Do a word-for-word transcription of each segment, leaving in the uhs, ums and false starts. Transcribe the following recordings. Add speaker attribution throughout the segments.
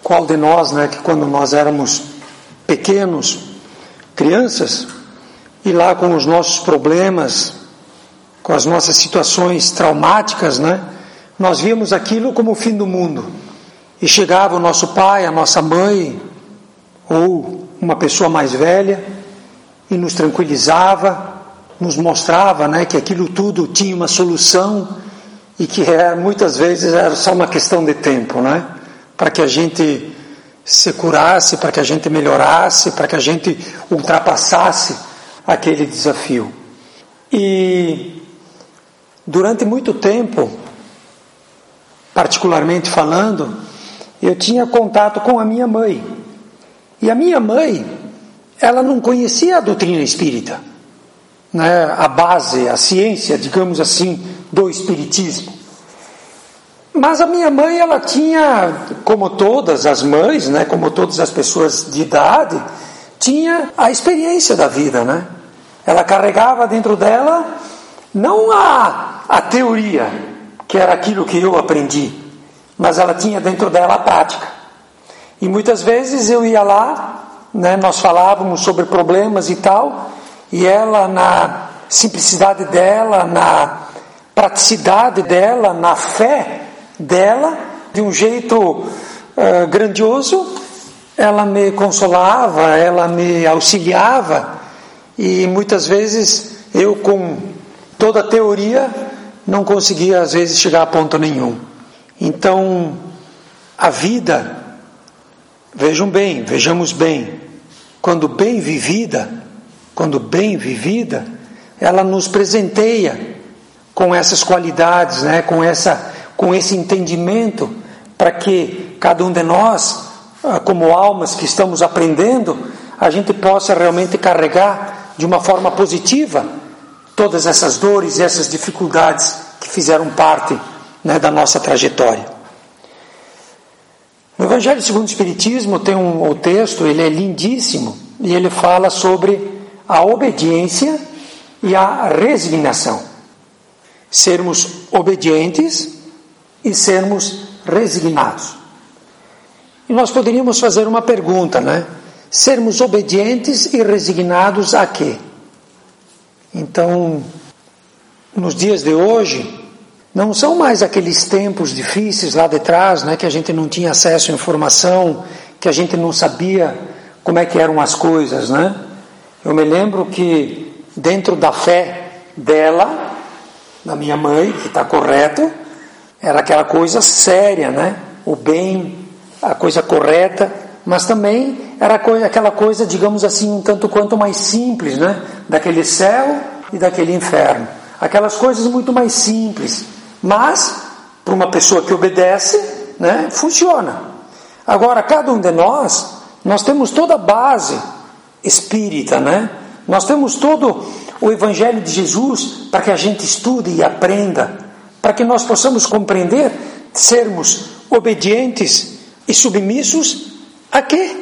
Speaker 1: qual de nós, né, que quando nós éramos pequenos, crianças, e lá com os nossos problemas, com as nossas situações traumáticas, né, nós víamos aquilo como o fim do mundo. E chegava o nosso pai, a nossa mãe, ou uma pessoa mais velha, e nos tranquilizava, nos mostrava, né, que aquilo tudo tinha uma solução, e que era, muitas vezes era só uma questão de tempo, né, para que a gente se curasse, para que a gente melhorasse, para que a gente ultrapassasse aquele desafio. E durante muito tempo, particularmente falando, eu tinha contato com a minha mãe. E a minha mãe, ela não conhecia a doutrina espírita, né, a base, a ciência, digamos assim, do espiritismo. Mas a minha mãe, ela tinha, como todas as mães, né, como todas as pessoas de idade, tinha a experiência da vida, né? Ela carregava dentro dela não a, a teoria, que era aquilo que eu aprendi, mas ela tinha dentro dela a prática. E muitas vezes eu ia lá, né, nós falávamos sobre problemas e tal, e ela, na simplicidade dela, na praticidade dela, na fé dela, de um jeito uh, grandioso, ela me consolava, ela me auxiliava, e muitas vezes eu, com toda a teoria, não conseguia às vezes chegar a ponto nenhum. Então a vida, vejam bem, vejamos bem, quando bem vivida, quando bem vivida, ela nos presenteia com essas qualidades, né, com essa com esse entendimento, para que cada um de nós, como almas que estamos aprendendo, a gente possa realmente carregar de uma forma positiva todas essas dores e essas dificuldades que fizeram parte, né, da nossa trajetória. No Evangelho segundo o Espiritismo tem um o texto, ele é lindíssimo, e ele fala sobre a obediência e a resignação. Sermos obedientes e sermos resignados. E nós poderíamos fazer uma pergunta, né? Sermos obedientes e resignados a quê? Então, nos dias de hoje, não são mais aqueles tempos difíceis lá de trás, né, que a gente não tinha acesso à informação, que a gente não sabia como é que eram as coisas, né? Eu me lembro que dentro da fé dela, da minha mãe, que está correto, era aquela coisa séria, né? O bem, a coisa correta, mas também era aquela coisa, digamos assim, um tanto quanto mais simples, né? Daquele céu e daquele inferno. Aquelas coisas muito mais simples, mas para uma pessoa que obedece, né, funciona. Agora, cada um de nós, nós temos toda a base espírita, né? Nós temos todo o Evangelho de Jesus para que a gente estude e aprenda, para que nós possamos compreender, sermos obedientes e submissos a quê?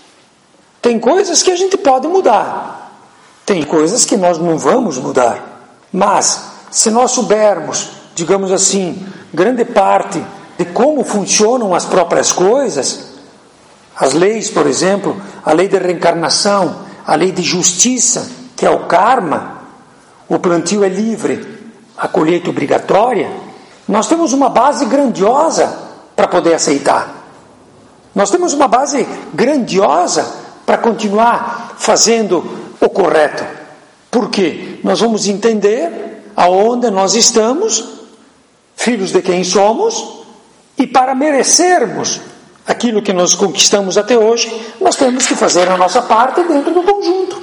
Speaker 1: Tem coisas que a gente pode mudar, tem coisas que nós não vamos mudar, mas se nós soubermos, digamos assim, grande parte de como funcionam as próprias coisas, as leis, por exemplo, a lei de reencarnação, a lei de justiça, que é o karma, o plantio é livre, a colheita obrigatória, nós temos uma base grandiosa para poder aceitar. Nós temos uma base grandiosa para continuar fazendo o correto. Por quê? Nós vamos entender aonde nós estamos, filhos de quem somos, e para merecermos aquilo que nós conquistamos até hoje, nós temos que fazer a nossa parte dentro do conjunto.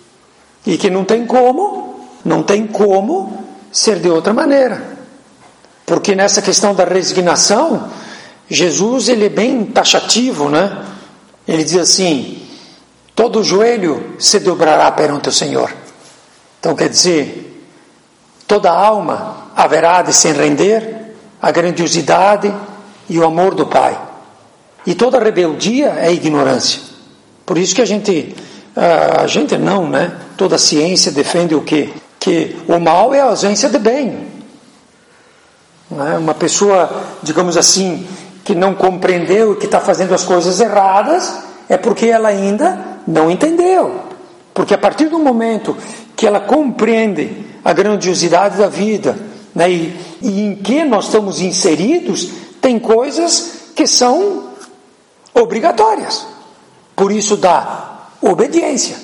Speaker 1: E que não tem como, não tem como ser de outra maneira. Porque nessa questão da resignação, Jesus, ele é bem taxativo, né? Ele diz assim: todo joelho se dobrará perante o Senhor. Então quer dizer, toda alma haverá de se render à grandiosidade e o amor do Pai. E toda rebeldia é ignorância. Por isso que a gente, a gente não, né? Toda a ciência defende o quê? Que o mal é a ausência de bem. Uma pessoa, digamos assim, que não compreendeu e que está fazendo as coisas erradas, é porque ela ainda não entendeu. Porque a partir do momento que ela compreende a grandiosidade da vida, né, e, e em que nós estamos inseridos, tem coisas que são obrigatórias. Por isso dá obediência.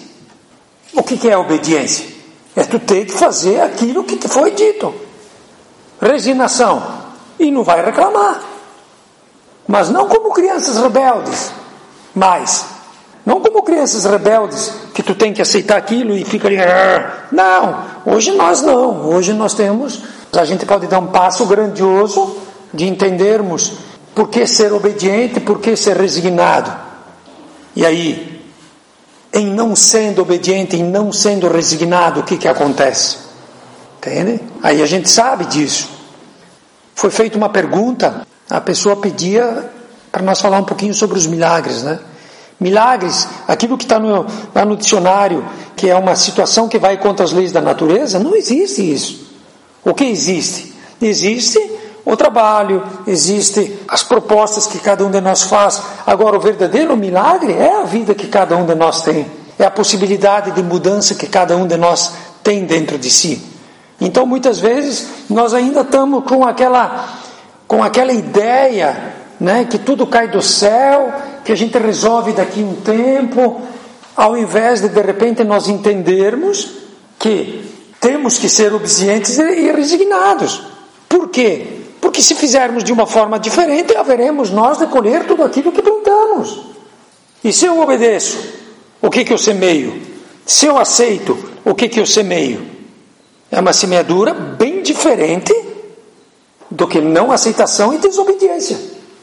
Speaker 1: O que, que é obediência? É tu ter que fazer aquilo que te foi dito. Resignação. E não vai reclamar. Mas não como crianças rebeldes. Mas, não como crianças rebeldes, que tu tem que aceitar aquilo e fica ali. Não, hoje nós não. Hoje nós temos, a gente pode dar um passo grandioso de entendermos por que ser obediente, por que ser resignado. E aí, em não sendo obediente, em não sendo resignado, o que que acontece? Entende? Aí a gente sabe disso. Foi feita uma pergunta, a pessoa pedia para nós falar um pouquinho sobre os milagres, né? Milagres, aquilo que está no, lá no dicionário, que é uma situação que vai contra as leis da natureza, não existe isso. O que existe? Existe o trabalho, existe as propostas que cada um de nós faz. Agora, o verdadeiro milagre é a vida que cada um de nós tem. É a possibilidade de mudança que cada um de nós tem dentro de si. Então, muitas vezes, nós ainda estamos com aquela, com aquela ideia, né, que tudo cai do céu, que a gente resolve daqui a um tempo, ao invés de, de repente, nós entendermos que temos que ser obedientes e resignados. Por quê? Porque se fizermos de uma forma diferente, haveremos nós de colher tudo aquilo que plantamos. E se eu obedeço, o que que eu semeio? Se eu aceito, o que que eu semeio? É uma semeadura bem diferente do que não aceitação e desobediência.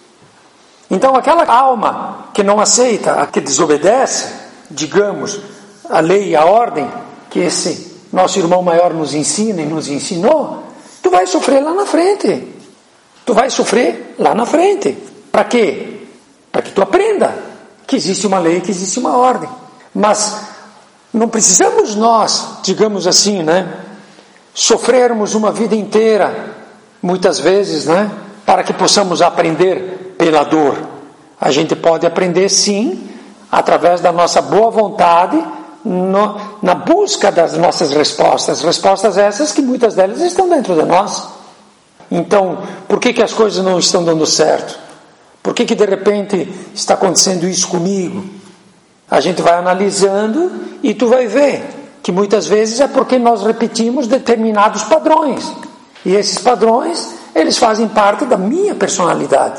Speaker 1: Então aquela alma que não aceita, que desobedece, digamos, a lei e a ordem que esse nosso irmão maior nos ensina e nos ensinou, tu vai sofrer lá na frente. Tu vai sofrer lá na frente. Para quê? Para que tu aprenda que existe uma lei, que existe uma ordem. Mas não precisamos nós, digamos assim, né, sofrermos uma vida inteira, muitas vezes, né, para que possamos aprender pela dor. A gente pode aprender sim, através da nossa boa vontade, no, na busca das nossas respostas. Respostas essas que muitas delas estão dentro de nós. Então, por que que as coisas não estão dando certo? Por que que de repente está acontecendo isso comigo? A gente vai analisando e tu vai ver que muitas vezes é porque nós repetimos determinados padrões. E esses padrões, eles fazem parte da minha personalidade.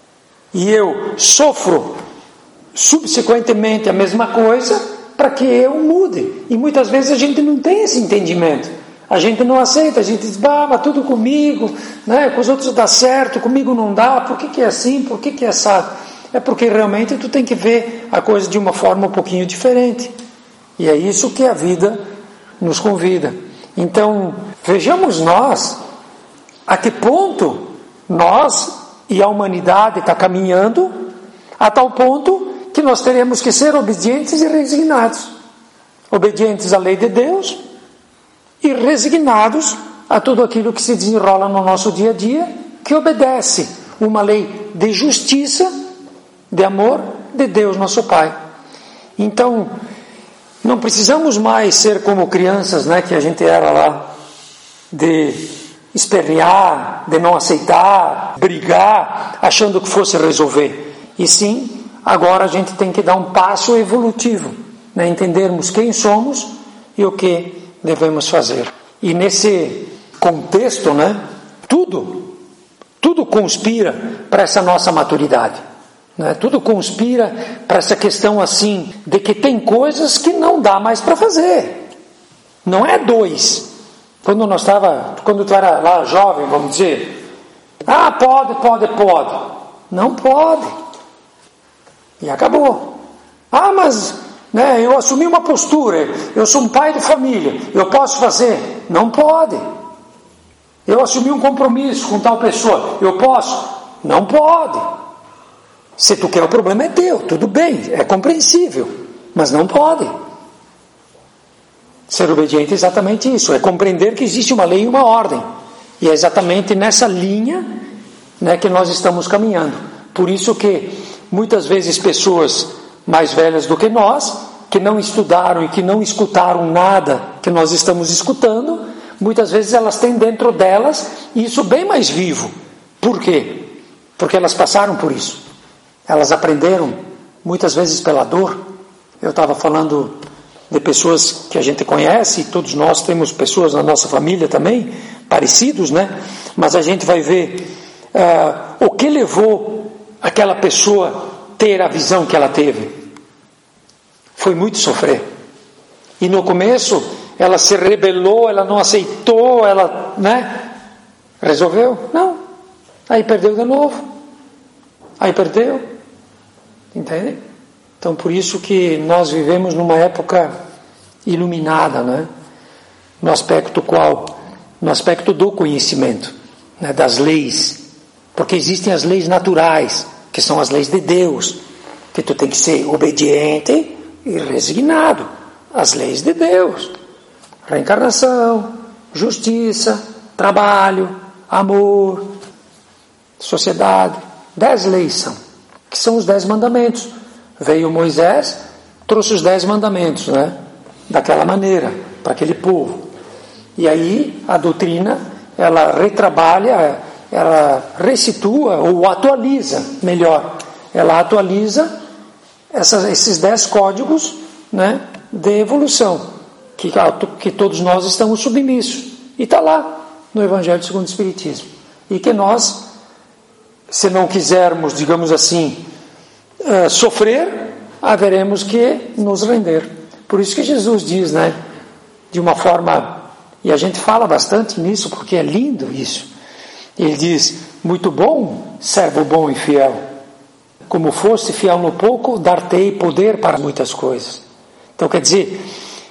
Speaker 1: E eu sofro subsequentemente a mesma coisa para que eu mude. E muitas vezes a gente não tem esse entendimento. A gente não aceita, a gente diz, bah, mas tudo comigo, né? Com os outros dá certo, comigo não dá, por que que é assim, por que que é assado? É porque realmente tu tem que ver a coisa de uma forma um pouquinho diferente. E é isso que a vida nos convida. Então, vejamos nós, a que ponto nós e a humanidade está caminhando, a tal ponto que nós teremos que ser obedientes e resignados. Obedientes à lei de Deus, e resignados a tudo aquilo que se desenrola no nosso dia a dia, que obedece uma lei de justiça, de amor de Deus nosso Pai. Então, não precisamos mais ser como crianças, né, que a gente era lá, de espernear, de não aceitar, brigar, achando que fosse resolver. E sim, agora a gente tem que dar um passo evolutivo, né, entendermos quem somos e o que devemos fazer. E nesse contexto, né, tudo, tudo conspira para essa nossa maturidade, né? Tudo conspira para essa questão assim, de que tem coisas que não dá mais para fazer. Não é dois. Quando nós estava, quando tu era lá jovem, vamos dizer, ah, pode, pode, pode. Não pode. E acabou. Ah, mas né, eu assumi uma postura, eu sou um pai de família, eu posso fazer? Não pode. Eu assumi um compromisso com tal pessoa, eu posso? Não pode. Se tu quer, o problema é teu, tudo bem, é compreensível, mas não pode. Ser obediente é exatamente isso, é compreender que existe uma lei e uma ordem, e é exatamente nessa linha, né, que nós estamos caminhando. Por isso que muitas vezes pessoas mais velhas do que nós, que não estudaram e que não escutaram nada que nós estamos escutando, muitas vezes elas têm dentro delas isso bem mais vivo. Por quê? Porque elas passaram por isso. Elas aprenderam, muitas vezes pela dor. Eu estava falando de pessoas que a gente conhece, e todos nós temos pessoas na nossa família também, parecidos, né? Mas a gente vai ver uh, o que levou aquela pessoa a ter a visão que ela teve. Foi muito sofrer. E no começo, ela se rebelou, ela não aceitou, ela, né? Resolveu? Não. Aí perdeu de novo. Aí perdeu. Entende? Então, por isso que nós vivemos numa época iluminada, né? No aspecto qual? No aspecto do conhecimento, né? Das leis. Porque existem as leis naturais, que são as leis de Deus, que tu tem que ser obediente e resignado às leis de Deus. Reencarnação, justiça, trabalho, amor, sociedade. Dez leis são, que são os dez mandamentos. Veio Moisés, trouxe os dez mandamentos, né? Daquela maneira, para aquele povo. E aí a doutrina, ela retrabalha, ela ressitua ou atualiza, melhor, ela atualiza essas, esses dez códigos, né, de evolução, que, que todos nós estamos submissos. E está lá, no Evangelho segundo o Espiritismo. E que nós, se não quisermos, digamos assim, uh, sofrer, haveremos que nos render. Por isso que Jesus diz, né, de uma forma, e a gente fala bastante nisso, porque é lindo isso. Ele diz, muito bom, servo bom e fiel. Como foste fiel no pouco, dar-te-ei poder para muitas coisas. Então quer dizer,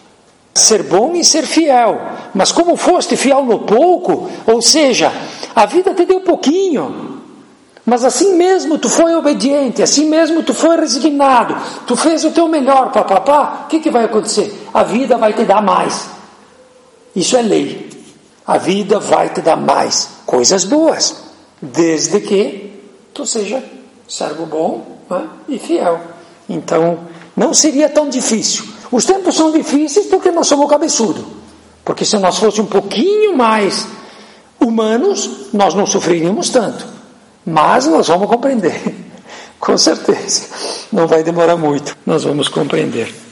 Speaker 1: ser bom e ser fiel. Mas como foste fiel no pouco, ou seja, a vida te deu pouquinho, mas assim mesmo tu foi obediente, assim mesmo tu foi resignado, tu fez o teu melhor, papapá, o que, que vai acontecer? A vida vai te dar mais. Isso é lei. A vida vai te dar mais coisas boas, desde que tu seja servo bom, né, e fiel. Então, não seria tão difícil. Os tempos são difíceis porque nós somos cabeçudos. Porque se nós fôssemos um pouquinho mais humanos, nós não sofreríamos tanto. Mas nós vamos compreender. Com certeza. Não vai demorar muito. Nós vamos compreender.